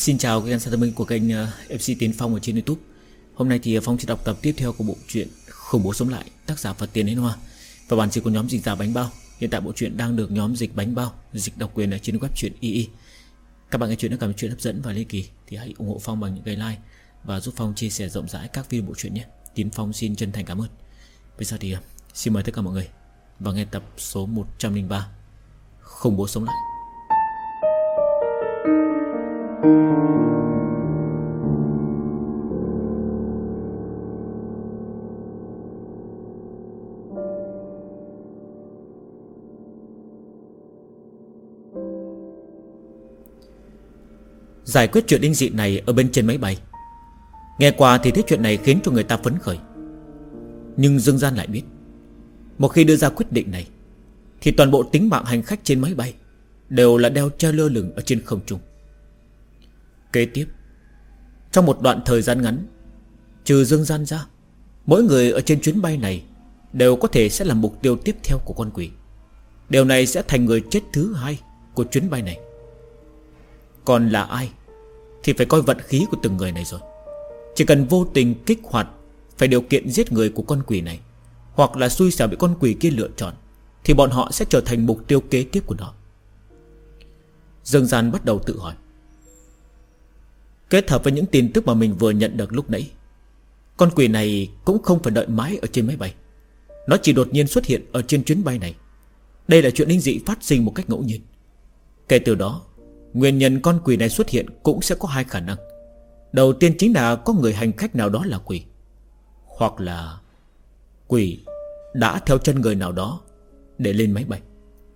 Xin chào các khán giả mình của kênh MC Tiến Phong ở trên YouTube. Hôm nay thì Phong sẽ đọc tập tiếp theo của bộ truyện Khủng Bố Sống Lại, tác giả Phật Tiền Đến Hoa và bản dịch của nhóm dịch giả Bánh Bao. Hiện tại bộ truyện đang được nhóm dịch Bánh Bao dịch độc quyền ở trên web truyện II. Các bạn nghe chuyện đã cảm thấy chuyện hấp dẫn và ly kỳ thì hãy ủng hộ Phong bằng những cái like và giúp Phong chia sẻ rộng rãi các video bộ truyện nhé. Tiến Phong xin chân thành cảm ơn. Bây giờ thì xin mời tất cả mọi người và nghe tập số 103 Khủng Bố Sống Lại. Giải quyết chuyện linh dị này ở bên trên máy bay. Nghe qua thì thấy chuyện này khiến cho người ta phấn khởi. Nhưng Dương Gian lại biết, một khi đưa ra quyết định này thì toàn bộ tính mạng hành khách trên máy bay đều là đeo treo lơ lửng ở trên không trung. Kế tiếp, trong một đoạn thời gian ngắn, trừ Dương Gian ra, mỗi người ở trên chuyến bay này đều có thể sẽ là mục tiêu tiếp theo của con quỷ. Điều này sẽ thành người chết thứ hai của chuyến bay này. Còn là ai thì phải coi vận khí của từng người này rồi. Chỉ cần vô tình kích hoạt phải điều kiện giết người của con quỷ này, hoặc là xui xẻo bị con quỷ kia lựa chọn, thì bọn họ sẽ trở thành mục tiêu kế tiếp của nó. Dương Gian bắt đầu tự hỏi. Kết hợp với những tin tức mà mình vừa nhận được lúc nãy, con quỷ này cũng không phải đợi mãi ở trên máy bay. Nó chỉ đột nhiên xuất hiện ở trên chuyến bay này. Đây là chuyện linh dị phát sinh một cách ngẫu nhiên. Kể từ đó, nguyên nhân con quỷ này xuất hiện cũng sẽ có hai khả năng. Đầu tiên chính là có người hành khách nào đó là quỷ, hoặc là quỷ đã theo chân người nào đó để lên máy bay.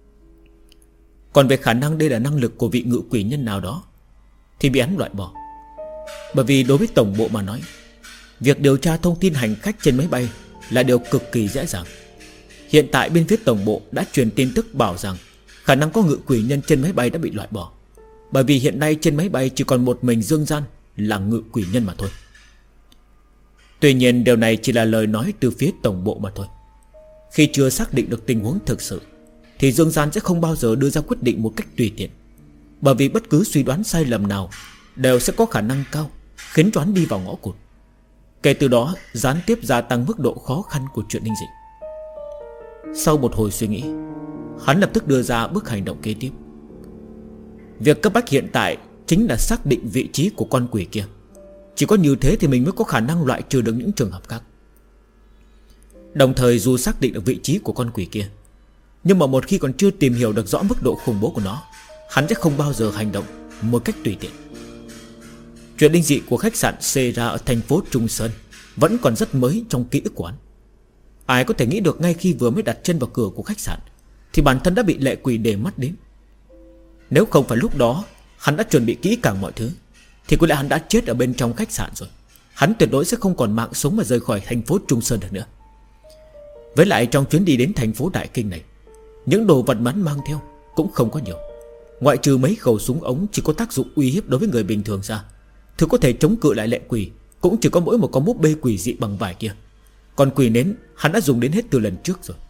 Còn về khả năng đây là năng lực của vị ngự quỷ nhân nào đó thì bị hắn loại bỏ. Bởi vì đối với tổng bộ mà nói, việc điều tra thông tin hành khách trên máy bay là điều cực kỳ dễ dàng. Hiện tại bên phía tổng bộ đã truyền tin tức bảo rằng khả năng có ngự quỷ nhân trên máy bay đã bị loại bỏ. Bởi vì hiện nay trên máy bay chỉ còn một mình Dương Gian là ngự quỷ nhân mà thôi. Tuy nhiên điều này chỉ là lời nói từ phía tổng bộ mà thôi. Khi chưa xác định được tình huống thực sự thì Dương Gian sẽ không bao giờ đưa ra quyết định một cách tùy tiện. Bởi vì bất cứ suy đoán sai lầm nào đều sẽ có khả năng cao khiến cho hắn đi vào ngõ cụt. Kể từ đó gián tiếp gia tăng mức độ khó khăn của chuyện linh dị. Sau một hồi suy nghĩ, hắn lập tức đưa ra bước hành động kế tiếp. Việc cấp bách hiện tại chính là xác định vị trí của con quỷ kia. Chỉ có như thế thì mình mới có khả năng loại trừ được những trường hợp khác. Đồng thời dù xác định được vị trí của con quỷ kia, nhưng mà một khi còn chưa tìm hiểu được rõ mức độ khủng bố của nó, hắn sẽ không bao giờ hành động một cách tùy tiện. Chuyện linh dị của khách sạn Sera ở thành phố Trung Sơn vẫn còn rất mới trong ký ức của hắn. Ai có thể nghĩ được ngay khi vừa mới đặt chân vào cửa của khách sạn thì bản thân đã bị lệ quỷ để mắt đến. Nếu không phải lúc đó hắn đã chuẩn bị kỹ càng mọi thứ thì có lẽ hắn đã chết ở bên trong khách sạn rồi. Hắn tuyệt đối sẽ không còn mạng sống mà rời khỏi thành phố Trung Sơn được nữa. Với lại trong chuyến đi đến thành phố Đại Kinh này, những đồ vật hắn mang theo cũng không có nhiều. Ngoại trừ mấy khẩu súng ống chỉ có tác dụng uy hiếp đối với người bình thường ra, thứ có thể chống cự lại lệ quỷ cũng chỉ có mỗi một con búp bê quỷ dị bằng vải kia. Còn quỷ nến hắn đã dùng đến hết từ lần trước rồi.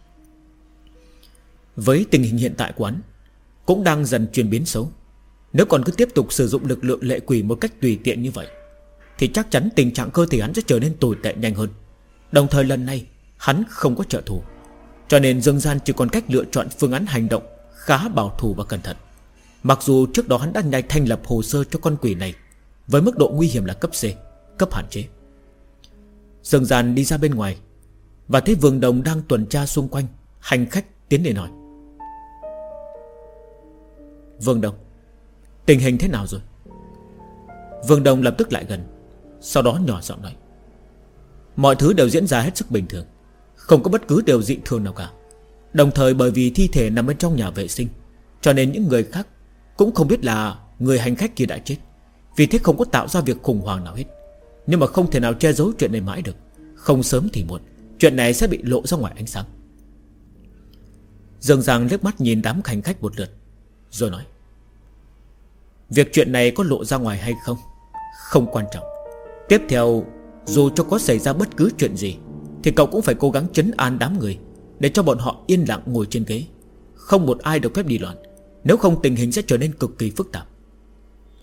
Với tình hình hiện tại của hắn cũng đang dần chuyển biến xấu. Nếu còn cứ tiếp tục sử dụng lực lượng lệ quỷ một cách tùy tiện như vậy thì chắc chắn tình trạng cơ thể hắn sẽ trở nên tồi tệ nhanh hơn. Đồng thời lần này hắn không có trợ thủ, cho nên Dương Gian chỉ còn cách lựa chọn phương án hành động khá bảo thủ và cẩn thận. Mặc dù trước đó hắn đã thành lập hồ sơ cho con quỷ này với mức độ nguy hiểm là cấp C, cấp hạn chế. Dương Gian đi ra bên ngoài và thấy Vương Đồng đang tuần tra xung quanh. Hành khách tiến đến hỏi: Vương Đồng, tình hình thế nào rồi? Vương Đồng lập tức lại gần, sau đó nhỏ giọng nói: mọi thứ đều diễn ra hết sức bình thường, không có bất cứ điều dị thường nào cả. Đồng thời bởi vì thi thể nằm bên trong nhà vệ sinh, cho nên những người khác cũng không biết là người hành khách kia đã chết. Vì thế không có tạo ra việc khủng hoảng nào hết. Nhưng mà không thể nào che giấu chuyện này mãi được. Không sớm thì muộn chuyện này sẽ bị lộ ra ngoài ánh sáng. Dương Giang liếc mắt nhìn đám hành khách một lượt rồi nói: việc chuyện này có lộ ra ngoài hay không không quan trọng. Tiếp theo, dù cho có xảy ra bất cứ chuyện gì thì cậu cũng phải cố gắng trấn an đám người, để cho bọn họ yên lặng ngồi trên ghế, không một ai được phép đi loạn. Nếu không tình hình sẽ trở nên cực kỳ phức tạp.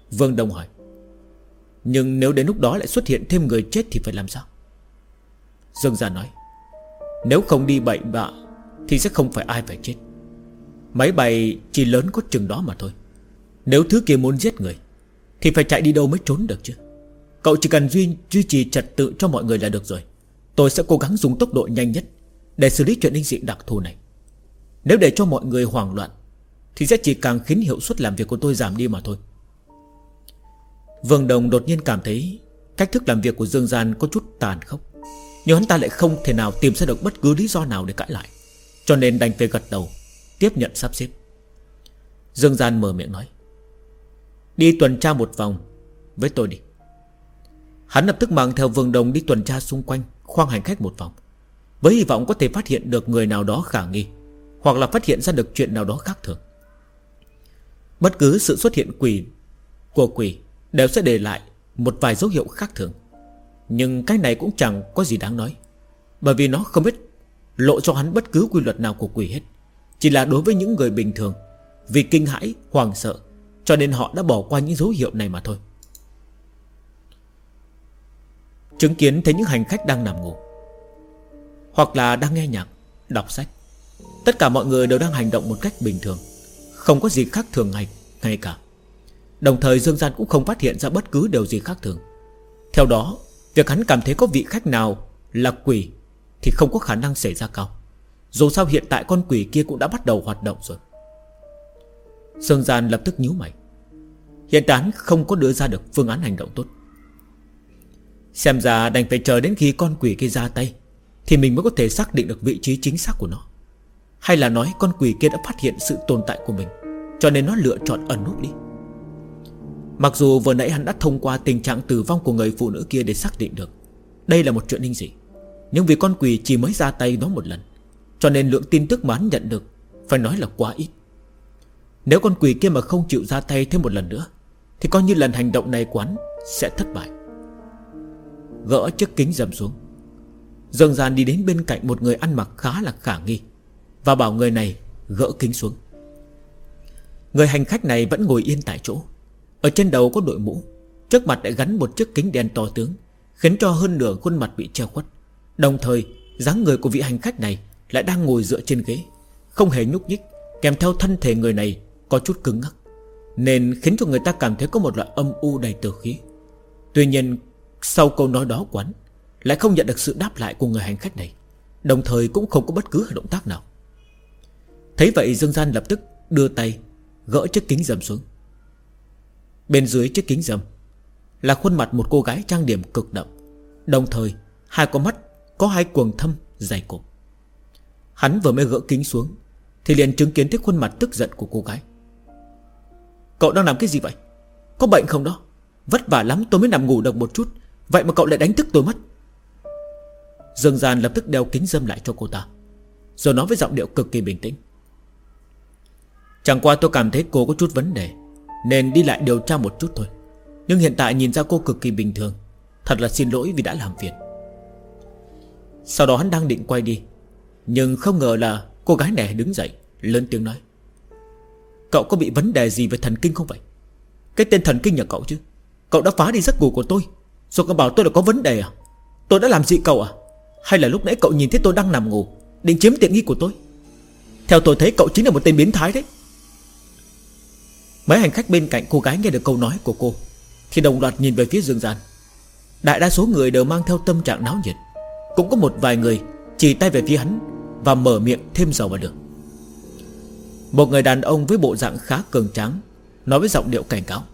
Vương Đông hỏi. Nhưng nếu đến lúc đó lại xuất hiện thêm người chết thì phải làm sao? Dương Gian nói. Nếu không đi bậy bạ thì sẽ không phải ai phải chết. Máy bay chỉ lớn có chừng đó mà thôi. Nếu thứ kia muốn giết người thì phải chạy đi đâu mới trốn được chứ. Cậu chỉ cần duy trì trật tự cho mọi người là được rồi. Tôi sẽ cố gắng dùng tốc độ nhanh nhất để xử lý chuyện linh dị đặc thù này. Nếu để cho mọi người hoảng loạn thì sẽ chỉ càng khiến hiệu suất làm việc của tôi giảm đi mà thôi. Vương Đồng đột nhiên cảm thấy cách thức làm việc của Dương Gian có chút tàn khốc, nhưng hắn ta lại không thể nào tìm ra được bất cứ lý do nào để cãi lại, cho nên đành phải gật đầu tiếp nhận sắp xếp. Dương Gian mở miệng nói. Đi tuần tra một vòng với tôi đi. Hắn lập tức mang theo Vương Đồng đi tuần tra xung quanh khoang hành khách một vòng, với hy vọng có thể phát hiện được người nào đó khả nghi, hoặc là phát hiện ra được chuyện nào đó khác thường. Bất cứ sự xuất hiện của quỷ đều sẽ để lại một vài dấu hiệu khác thường. Nhưng cái này cũng chẳng có gì đáng nói, bởi vì nó không biết lộ cho hắn bất cứ quy luật nào của quỷ hết. Chỉ là đối với những người bình thường, vì kinh hãi, hoảng sợ, cho nên họ đã bỏ qua những dấu hiệu này mà thôi. Chứng kiến thấy những hành khách đang nằm ngủ, hoặc là đang nghe nhạc, đọc sách, tất cả mọi người đều đang hành động một cách bình thường, không có gì khác thường ngay cả. Đồng thời Dương Gian cũng không phát hiện ra bất cứ điều gì khác thường. Theo đó, việc hắn cảm thấy có vị khách nào là quỷ thì không có khả năng xảy ra cao. Dù sao hiện tại con quỷ kia cũng đã bắt đầu hoạt động rồi. Dương Gian lập tức nhíu mày. Hiện tại hắn không có đưa ra được phương án hành động tốt. Xem ra đành phải chờ đến khi con quỷ kia ra tay thì mình mới có thể xác định được vị trí chính xác của nó. Hay là nói con quỷ kia đã phát hiện sự tồn tại của mình, cho nên nó lựa chọn ẩn núp đi. Mặc dù vừa nãy hắn đã thông qua tình trạng tử vong của người phụ nữ kia để xác định được đây là một chuyện linh dị, nhưng vì con quỷ chỉ mới ra tay đó một lần, cho nên lượng tin tức mà hắn nhận được phải nói là quá ít. Nếu con quỷ kia mà không chịu ra tay thêm một lần nữa thì coi như lần hành động này của hắn sẽ thất bại. Gỡ chiếc kính râm xuống, Dương Gian đi đến bên cạnh một người ăn mặc khá là khả nghi và bảo người này gỡ kính xuống. Người hành khách này vẫn ngồi yên tại chỗ, ở trên đầu có đội mũ, trước mặt lại gắn một chiếc kính đen to tướng, khiến cho hơn nửa khuôn mặt bị che khuất. Đồng thời dáng người của vị hành khách này lại đang ngồi dựa trên ghế, không hề nhúc nhích, kèm theo thân thể người này có chút cứng ngắc, nên khiến cho người ta cảm thấy có một loại âm u đầy tử khí. Tuy nhiên sau câu nói đó của hắn lại không nhận được sự đáp lại của người hành khách này, đồng thời cũng không có bất cứ động tác nào. Thấy vậy Dương Gian lập tức đưa tay gỡ chiếc kính râm xuống. Bên dưới chiếc kính râm là khuôn mặt một cô gái trang điểm cực đậm, đồng thời hai con mắt có hai quầng thâm dày cộp. Hắn vừa mới gỡ kính xuống thì liền chứng kiến thấy khuôn mặt tức giận của cô gái. Cậu đang làm cái gì vậy? Có bệnh không đó? Vất vả lắm tôi mới nằm ngủ được một chút, vậy mà cậu lại đánh thức tôi mất. Dương Gian lập tức đeo kính râm lại cho cô ta, rồi nói với giọng điệu cực kỳ bình tĩnh. Chẳng qua tôi cảm thấy cô có chút vấn đề, nên đi lại điều tra một chút thôi. Nhưng hiện tại nhìn ra cô cực kỳ bình thường, thật là xin lỗi vì đã làm phiền. Sau đó hắn đang định quay đi, nhưng không ngờ là cô gái này đứng dậy lớn tiếng nói. Cậu có bị vấn đề gì về thần kinh không vậy? Cái tên thần kinh nhà cậu chứ. Cậu đã phá đi giấc ngủ của tôi, rồi cậu bảo tôi là có vấn đề à? Tôi đã làm gì cậu à? Hay là lúc nãy cậu nhìn thấy tôi đang nằm ngủ định chiếm tiện nghi của tôi? Theo tôi thấy cậu chính là một tên biến thái đấy. Mấy hành khách bên cạnh cô gái nghe được câu nói của cô thì đồng loạt nhìn về phía Dương Gian. Đại đa số người đều mang theo tâm trạng náo nhiệt, cũng có một vài người chỉ tay về phía hắn và mở miệng thêm dầu vào đường. Một người đàn ông với bộ dạng khá cường tráng nói với giọng điệu cảnh cáo.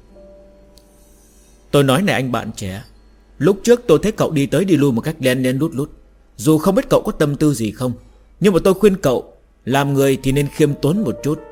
Tôi nói này anh bạn trẻ, lúc trước tôi thấy cậu đi tới đi lui một cách lén lén lút lút. Dù không biết cậu có tâm tư gì không, nhưng mà tôi khuyên cậu làm người thì nên khiêm tốn một chút.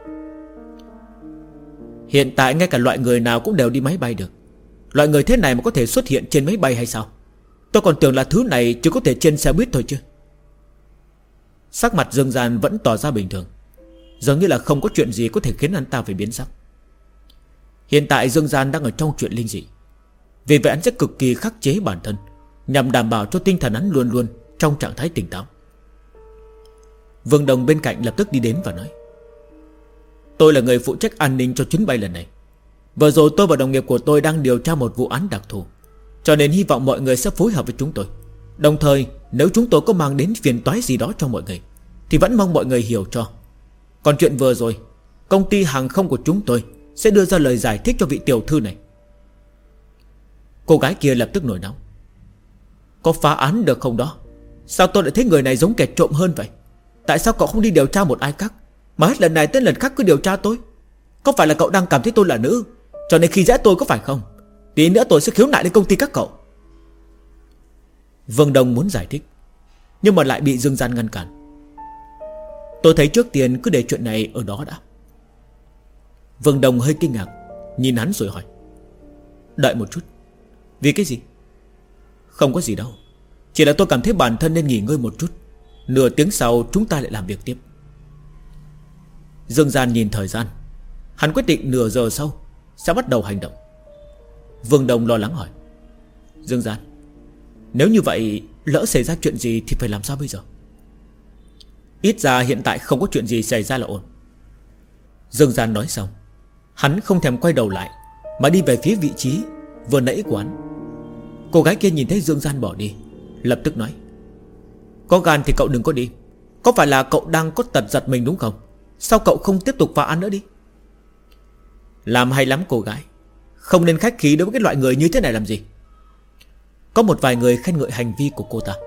Hiện tại ngay cả loại người nào cũng đều đi máy bay được. Loại người thế này mà có thể xuất hiện trên máy bay hay sao? Tôi còn tưởng là thứ này chỉ có thể trên xe buýt thôi chứ. Sắc mặt Dương Gian vẫn tỏ ra bình thường, dường như là không có chuyện gì có thể khiến anh ta phải biến sắc. Hiện tại Dương Gian đang ở trong chuyện linh dị, vì vậy anh sẽ cực kỳ khắc chế bản thân, nhằm đảm bảo cho tinh thần hắn luôn luôn trong trạng thái tỉnh táo. Vương Đồng bên cạnh lập tức đi đến và nói. Tôi là người phụ trách an ninh cho chuyến bay lần này. Vừa rồi tôi và đồng nghiệp của tôi đang điều tra một vụ án đặc thù, cho nên hy vọng mọi người sẽ phối hợp với chúng tôi. Đồng thời nếu chúng tôi có mang đến phiền toái gì đó cho mọi người thì vẫn mong mọi người hiểu cho. Còn chuyện vừa rồi, công ty hàng không của chúng tôi sẽ đưa ra lời giải thích cho vị tiểu thư này. Cô gái kia lập tức nổi nóng. Có phá án được không đó? Sao tôi lại thấy người này giống kẻ trộm hơn vậy? Tại sao cậu không đi điều tra một ai khác, mà hết lần này tới lần khác cứ điều tra tôi? Có phải là cậu đang cảm thấy tôi là nữ, cho nên khi dễ tôi có phải không? Tí nữa tôi sẽ khiếu nại lên công ty các cậu. Vương Đông muốn giải thích, nhưng mà lại bị Dương Gian ngăn cản. Tôi thấy trước tiên cứ để chuyện này ở đó đã. Vương Đông hơi kinh ngạc, nhìn hắn rồi hỏi. Đợi một chút. Vì cái gì? Không có gì đâu, chỉ là tôi cảm thấy bản thân nên nghỉ ngơi một chút. Nửa tiếng sau chúng ta lại làm việc tiếp. Dương Gian nhìn thời gian, hắn quyết định nửa giờ sau sẽ bắt đầu hành động. Vương Đông lo lắng hỏi. Dương Gian, nếu như vậy lỡ xảy ra chuyện gì thì phải làm sao bây giờ? Ít ra hiện tại không có chuyện gì xảy ra là ổn. Dương Gian nói xong, hắn không thèm quay đầu lại mà đi về phía vị trí vừa nãy của hắn. Cô gái kia nhìn thấy Dương Gian bỏ đi, lập tức nói. Có gan thì cậu đừng có đi. Có phải là cậu đang có tật giật mình đúng không? Sao cậu không tiếp tục phá án nữa đi? Làm hay lắm cô gái, không nên khách khí đối với cái loại người như thế này làm gì. Có một vài người khen ngợi hành vi của cô ta.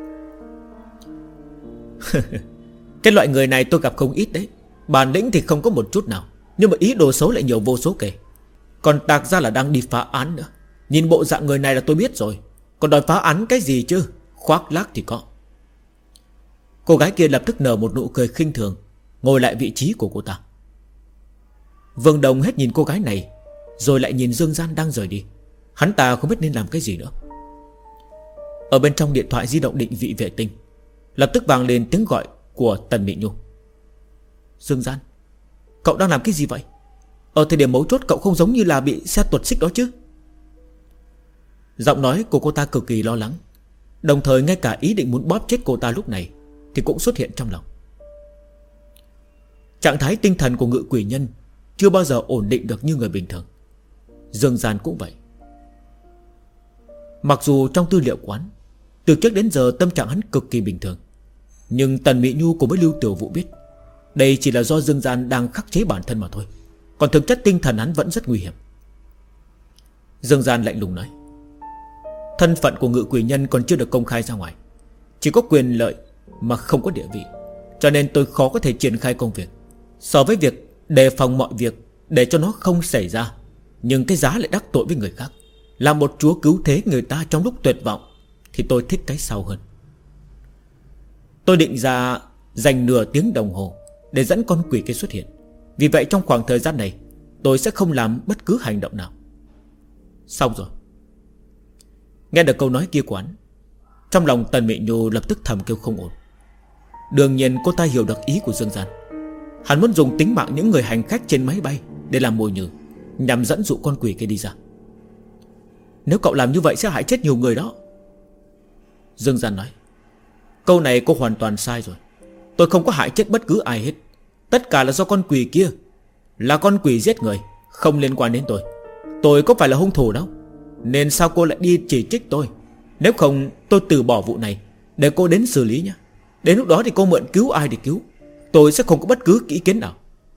Cái loại người này tôi gặp không ít đấy. Bản lĩnh thì không có một chút nào, nhưng mà ý đồ xấu lại nhiều vô số kể. Còn tạc ra là đang đi phá án nữa. Nhìn bộ dạng người này là tôi biết rồi. Còn đòi phá án cái gì chứ? Khoác lác thì có. Cô gái kia lập tức nở một nụ cười khinh thường, ngồi lại vị trí của cô ta. Vương Đồng hết nhìn cô gái này, rồi lại nhìn Dương Gian đang rời đi. Hắn ta không biết nên làm cái gì nữa. Ở bên trong điện thoại di động định vị vệ tinh lập tức vang lên tiếng gọi của Tần Mị Nhu. Dương Gian, cậu đang làm cái gì vậy? Ở thời điểm mấu chốt cậu không giống như là bị xe tuột xích đó chứ? Giọng nói của cô ta cực kỳ lo lắng, đồng thời ngay cả ý định muốn bóp chết cô ta lúc này thì cũng xuất hiện trong lòng. Trạng thái tinh thần của ngự quỷ nhân chưa bao giờ ổn định được như người bình thường. Dương Gian cũng vậy. Mặc dù trong tư liệu quán từ trước đến giờ tâm trạng hắn cực kỳ bình thường, nhưng Tần Mị Nhu cùng với Lưu Tiểu Vũ biết đây chỉ là do Dương Gian đang khắc chế bản thân mà thôi. Còn thực chất tinh thần hắn vẫn rất nguy hiểm. Dương Gian lạnh lùng nói. Thân phận của ngự quỷ nhân còn chưa được công khai ra ngoài, chỉ có quyền lợi mà không có địa vị, cho nên tôi khó có thể triển khai công việc. So với việc đề phòng mọi việc để cho nó không xảy ra, nhưng cái giá lại đắc tội với người khác, là một chúa cứu thế người ta trong lúc tuyệt vọng, thì tôi thích cái sau hơn. Tôi định ra dành nửa tiếng đồng hồ để dẫn con quỷ kia xuất hiện. Vì vậy trong khoảng thời gian này tôi sẽ không làm bất cứ hành động nào. Xong rồi. Nghe được câu nói kia của hắn, trong lòng Tần Mị Nhu lập tức thầm kêu không ổn. Đương nhiên cô ta hiểu được ý của Dương Gian. Hắn muốn dùng tính mạng những người hành khách trên máy bay để làm mồi nhử, nhằm dẫn dụ con quỷ kia đi ra. Nếu cậu làm như vậy sẽ hại chết nhiều người đó. Dương Gian nói. Câu này cô hoàn toàn sai rồi. Tôi không có hại chết bất cứ ai hết. Tất cả là do con quỷ kia. Là con quỷ giết người, không liên quan đến tôi. Tôi có phải là hung thủ đâu. Nên sao cô lại đi chỉ trích tôi? Nếu không tôi từ bỏ vụ này để cô đến xử lý nhé. Đến lúc đó thì cô mượn cứu ai thì cứu, tôi sẽ không có bất cứ ý kiến nào.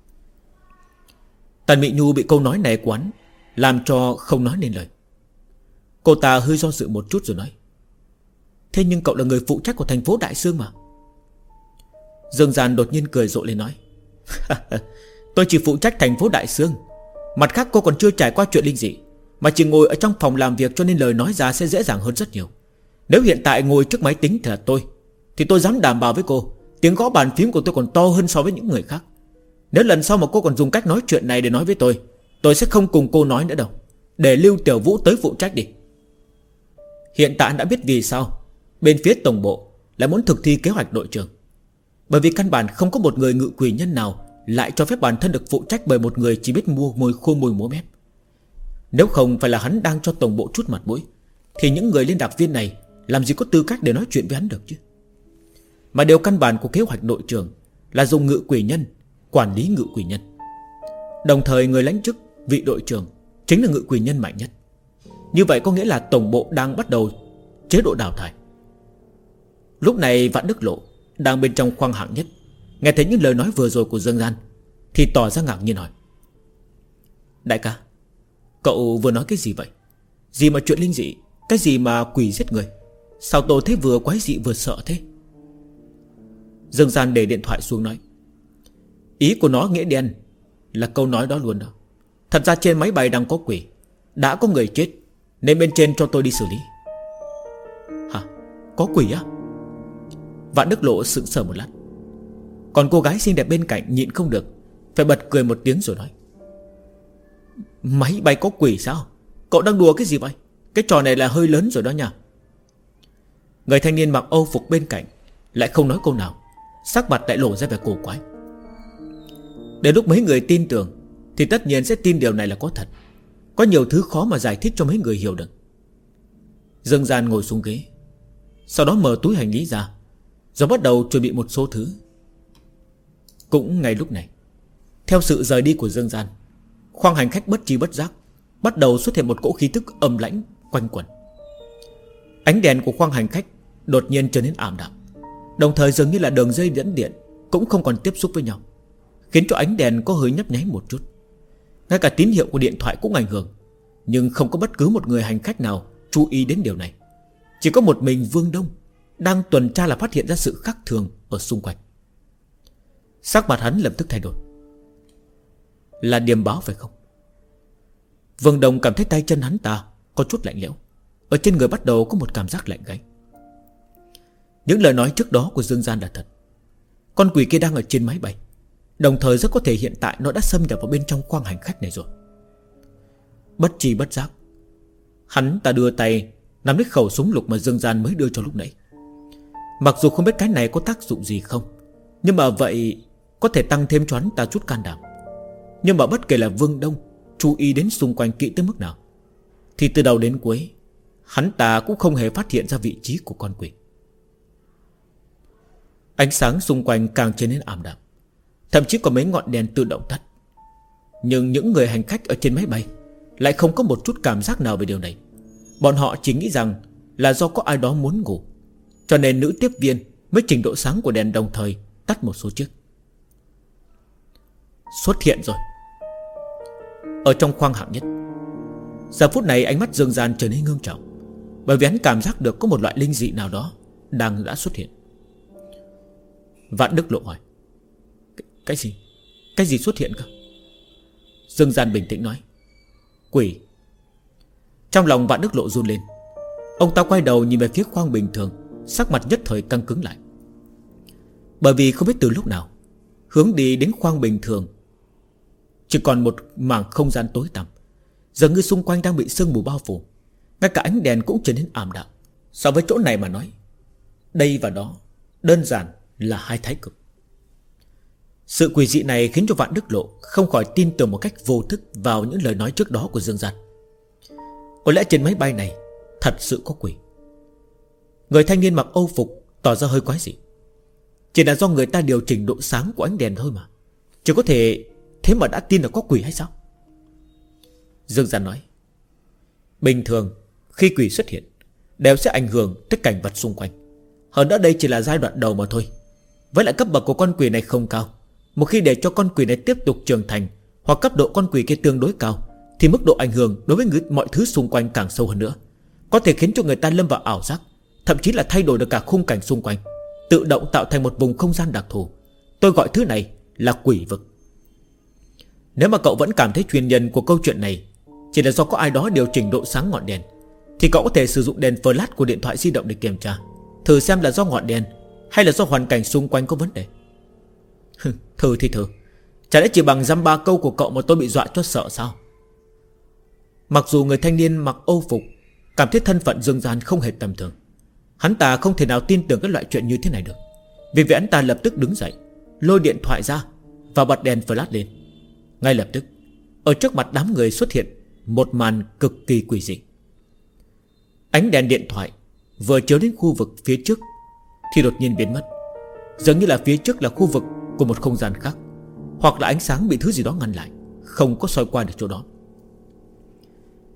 Tần Mị Nhu bị câu nói này của hắn làm cho không nói nên lời. Cô ta hơi do dự một chút rồi nói. Thế nhưng cậu là người phụ trách của thành phố Đại Sương mà. Dương Gian đột nhiên cười rộ lên nói. Tôi chỉ phụ trách thành phố Đại Sương. Mặt khác cô còn chưa trải qua chuyện linh dị, mà chỉ ngồi ở trong phòng làm việc, cho nên lời nói ra sẽ dễ dàng hơn rất nhiều. Nếu hiện tại ngồi trước máy tính thì là tôi, thì tôi dám đảm bảo với cô, tiếng gõ bàn phím của tôi còn to hơn so với những người khác. Nếu lần sau mà cô còn dùng cách nói chuyện này để nói với tôi sẽ không cùng cô nói nữa đâu. Để Lưu Tiểu Vũ tới phụ trách đi. Hiện tại anh đã biết vì sao bên phía tổng bộ lại muốn thực thi kế hoạch đội trưởng. Bởi vì căn bản không có một người ngự quỷ nhân nào lại cho phép bản thân được phụ trách bởi một người chỉ biết mua môi khô môi múa mép. Nếu không phải là hắn đang cho tổng bộ chút mặt mũi, thì những người liên lạc viên này làm gì có tư cách để nói chuyện với hắn được chứ. Mà điều căn bản của kế hoạch đội trưởng là dùng ngự quỷ nhân quản lý ngự quỷ nhân. Đồng thời người lãnh chức vị đội trưởng chính là ngự quỷ nhân mạnh nhất. Như vậy có nghĩa là tổng bộ đang bắt đầu chế độ đào thải. Lúc này Vạn Đức Lộ đang bên trong khoang hạng nhất, nghe thấy những lời nói vừa rồi của Dương Gian thì tỏ ra ngạc nhiên hỏi: đại ca, cậu vừa nói cái gì vậy? Gì mà chuyện linh dị, cái gì mà quỷ giết người? Sao tôi thấy vừa quái dị vừa sợ thế? Dương Gian để điện thoại xuống nói: ý của nó nghĩa đen là câu nói đó luôn đó. Thật ra trên máy bay đang có quỷ, đã có người chết, nên bên trên cho tôi đi xử lý. Hả? Có quỷ á? Vạn Đức Lộ sững sờ một lát. Còn cô gái xinh đẹp bên cạnh nhịn không được, phải bật cười một tiếng rồi nói: máy bay có quỷ sao? Cậu đang đùa cái gì vậy? Cái trò này là hơi lớn rồi đó nha. Người thanh niên mặc Âu phục bên cạnh lại không nói câu nào, sắc mặt lại lộ ra vẻ cổ quái. Đến lúc mấy người tin tưởng thì tất nhiên sẽ tin điều này là có thật. Có nhiều thứ khó mà giải thích cho mấy người hiểu được. Dương Gian ngồi xuống ghế, sau đó mở túi hành lý ra, rồi bắt đầu chuẩn bị một số thứ. Cũng ngay lúc này, theo sự rời đi của Dương Gian, khoang hành khách bất tri bất giác bắt đầu xuất hiện một cỗ khí tức âm lãnh quanh quẩn. Ánh đèn của khoang hành khách đột nhiên trở nên ảm đạm, đồng thời dường như là đường dây dẫn điện cũng không còn tiếp xúc với nhau, khiến cho ánh đèn có hơi nhấp nháy một chút. Ngay cả tín hiệu của điện thoại cũng ảnh hưởng, nhưng không có bất cứ một người hành khách nào chú ý đến điều này. Chỉ có một mình Vương Đông đang tuần tra là phát hiện ra sự khác thường ở xung quanh. Sắc mặt hắn lập tức thay đổi. Là điềm báo phải không? Vương Đông cảm thấy tay chân hắn ta có chút lạnh lẽo, ở trên người bắt đầu có một cảm giác lạnh gáy. Những lời nói trước đó của Dương Gian là thật. Con quỷ kia đang ở trên máy bay, đồng thời rất có thể hiện tại nó đã xâm nhập vào bên trong khoang hành khách này rồi. Bất tri bất giác, hắn ta đưa tay nắm lấy khẩu súng lục mà Dương Gian mới đưa cho lúc nãy. Mặc dù không biết cái này có tác dụng gì không, nhưng mà vậy có thể tăng thêm cho hắn ta chút can đảm. Nhưng mà bất kể là Vương Đông chú ý đến xung quanh kỹ tới mức nào, thì từ đầu đến cuối hắn ta cũng không hề phát hiện ra vị trí của con quỷ. Ánh sáng xung quanh càng trở nên ảm đạm, thậm chí có mấy ngọn đèn tự động tắt. Nhưng những người hành khách ở trên máy bay lại không có một chút cảm giác nào về điều này. Bọn họ chỉ nghĩ rằng là do có ai đó muốn ngủ, cho nên nữ tiếp viên mới chỉnh độ sáng của đèn đồng thời tắt một số chiếc. Xuất hiện rồi. Ở trong khoang hạng nhất, giờ phút này ánh mắt Dương Gian trở nên ngưng trọng, bởi vì hắn cảm giác được có một loại linh dị nào đó đã xuất hiện. Vạn Đức Lộ hỏi: Cái gì? Cái gì xuất hiện cơ? Dương Gian bình tĩnh nói: Quỷ. Trong lòng Vạn Đức Lộ run lên. Ông ta quay đầu nhìn về phía khoang bình thường, sắc mặt nhất thời căng cứng lại. Bởi vì không biết từ lúc nào, hướng đi đến khoang bình thường chỉ còn một mảng không gian tối tăm, dường như xung quanh đang bị sương mù bao phủ. Ngay cả ánh đèn cũng trở nên ảm đạm. So với chỗ này mà nói, đây và đó đơn giản là hai thái cực. Sự quỷ dị này khiến cho Vạn Đức Lộ không khỏi tin tưởng một cách vô thức vào những lời nói trước đó của Dương Gian. Có lẽ trên máy bay này thật sự có quỷ. Người thanh niên mặc Âu phục tỏ ra hơi quái dị. Chỉ là do người ta điều chỉnh độ sáng của ánh đèn thôi mà, chỉ có thể thế mà đã tin là có quỷ hay sao? Dương Gian nói: Bình thường khi quỷ xuất hiện đều sẽ ảnh hưởng tới cảnh vật xung quanh. Hơn nữa đây chỉ là giai đoạn đầu mà thôi. Với lại cấp bậc của con quỷ này không cao. Một khi để cho con quỷ này tiếp tục trưởng thành, hoặc cấp độ con quỷ kia tương đối cao, thì mức độ ảnh hưởng đối với mọi thứ xung quanh càng sâu hơn nữa, có thể khiến cho người ta lâm vào ảo giác, thậm chí là thay đổi được cả khung cảnh xung quanh, tự động tạo thành một vùng không gian đặc thù. Tôi gọi thứ này là quỷ vực. Nếu mà cậu vẫn cảm thấy nguyên nhân của câu chuyện này chỉ là do có ai đó điều chỉnh độ sáng ngọn đèn, thì cậu có thể sử dụng đèn flash của điện thoại di động để kiểm tra, thử xem là do ngọn đèn hay là do hoàn cảnh xung quanh có vấn đề. Thử thì thử, chả lẽ chỉ bằng dăm ba câu của cậu mà tôi bị dọa cho sợ sao? Mặc dù người thanh niên mặc Âu phục cảm thấy thân phận Dương Gian không hề tầm thường, hắn ta không thể nào tin tưởng cái loại chuyện như thế này được. Vì vậy hắn ta lập tức đứng dậy, lôi điện thoại ra và bật đèn flash lên. Ngay lập tức, ở trước mặt đám người xuất hiện một màn cực kỳ quỷ dị. Ánh đèn điện thoại vừa chiếu đến khu vực phía trước thì đột nhiên biến mất, dường như là phía trước là khu vực của một không gian khác, hoặc là ánh sáng bị thứ gì đó ngăn lại, không có soi qua được chỗ đó.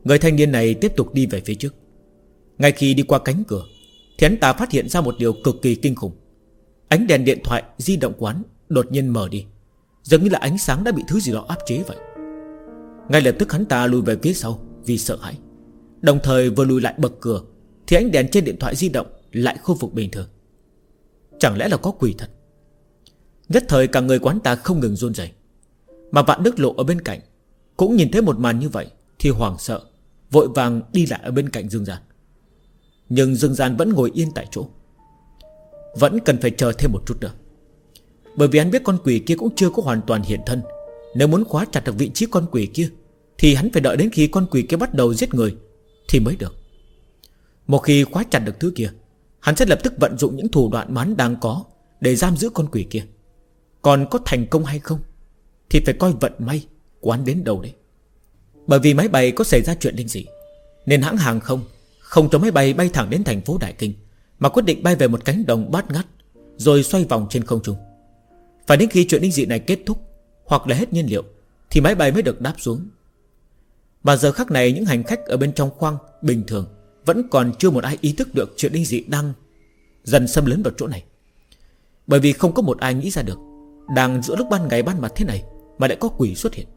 Người thanh niên này tiếp tục đi về phía trước. Ngay khi đi qua cánh cửa thì hắn ta phát hiện ra một điều cực kỳ kinh khủng. Ánh đèn điện thoại di động quán đột nhiên mở đi, giống như là ánh sáng đã bị thứ gì đó áp chế vậy. Ngay lập tức hắn ta lùi về phía sau vì sợ hãi. Đồng thời vừa lùi lại bậc cửa thì ánh đèn trên điện thoại di động lại khôi phục bình thường. Chẳng lẽ là có quỷ thật? Nhất thời cả người quán ta không ngừng run rẩy. Mà Vạn Đức Lộ ở bên cạnh cũng nhìn thấy một màn như vậy thì hoảng sợ, vội vàng đi lại ở bên cạnh Dương Gian. Nhưng Dương Gian vẫn ngồi yên tại chỗ. Vẫn cần phải chờ thêm một chút nữa, bởi vì hắn biết con quỷ kia cũng chưa có hoàn toàn hiện thân. Nếu muốn khóa chặt được vị trí con quỷ kia thì hắn phải đợi đến khi con quỷ kia bắt đầu giết người thì mới được. Một khi khóa chặt được thứ kia, hắn sẽ lập tức vận dụng những thủ đoạn mà hắn đang có để giam giữ con quỷ kia. Còn có thành công hay không thì phải coi vận may quán đến đâu đấy. Bởi vì máy bay có xảy ra chuyện linh dị, nên hãng hàng không cho máy bay bay thẳng đến thành phố Đại Kinh, mà quyết định bay về một cánh đồng bát ngát rồi xoay vòng trên không trung. Phải đến khi chuyện linh dị này kết thúc hoặc là hết nhiên liệu thì máy bay mới được đáp xuống. Mà giờ khắc này những hành khách ở bên trong khoang bình thường vẫn còn chưa một ai ý thức được chuyện linh dị đang dần xâm lấn vào chỗ này. Bởi vì không có một ai nghĩ ra được đang giữa lúc ban ngày ban mặt thế này mà lại có quỷ xuất hiện.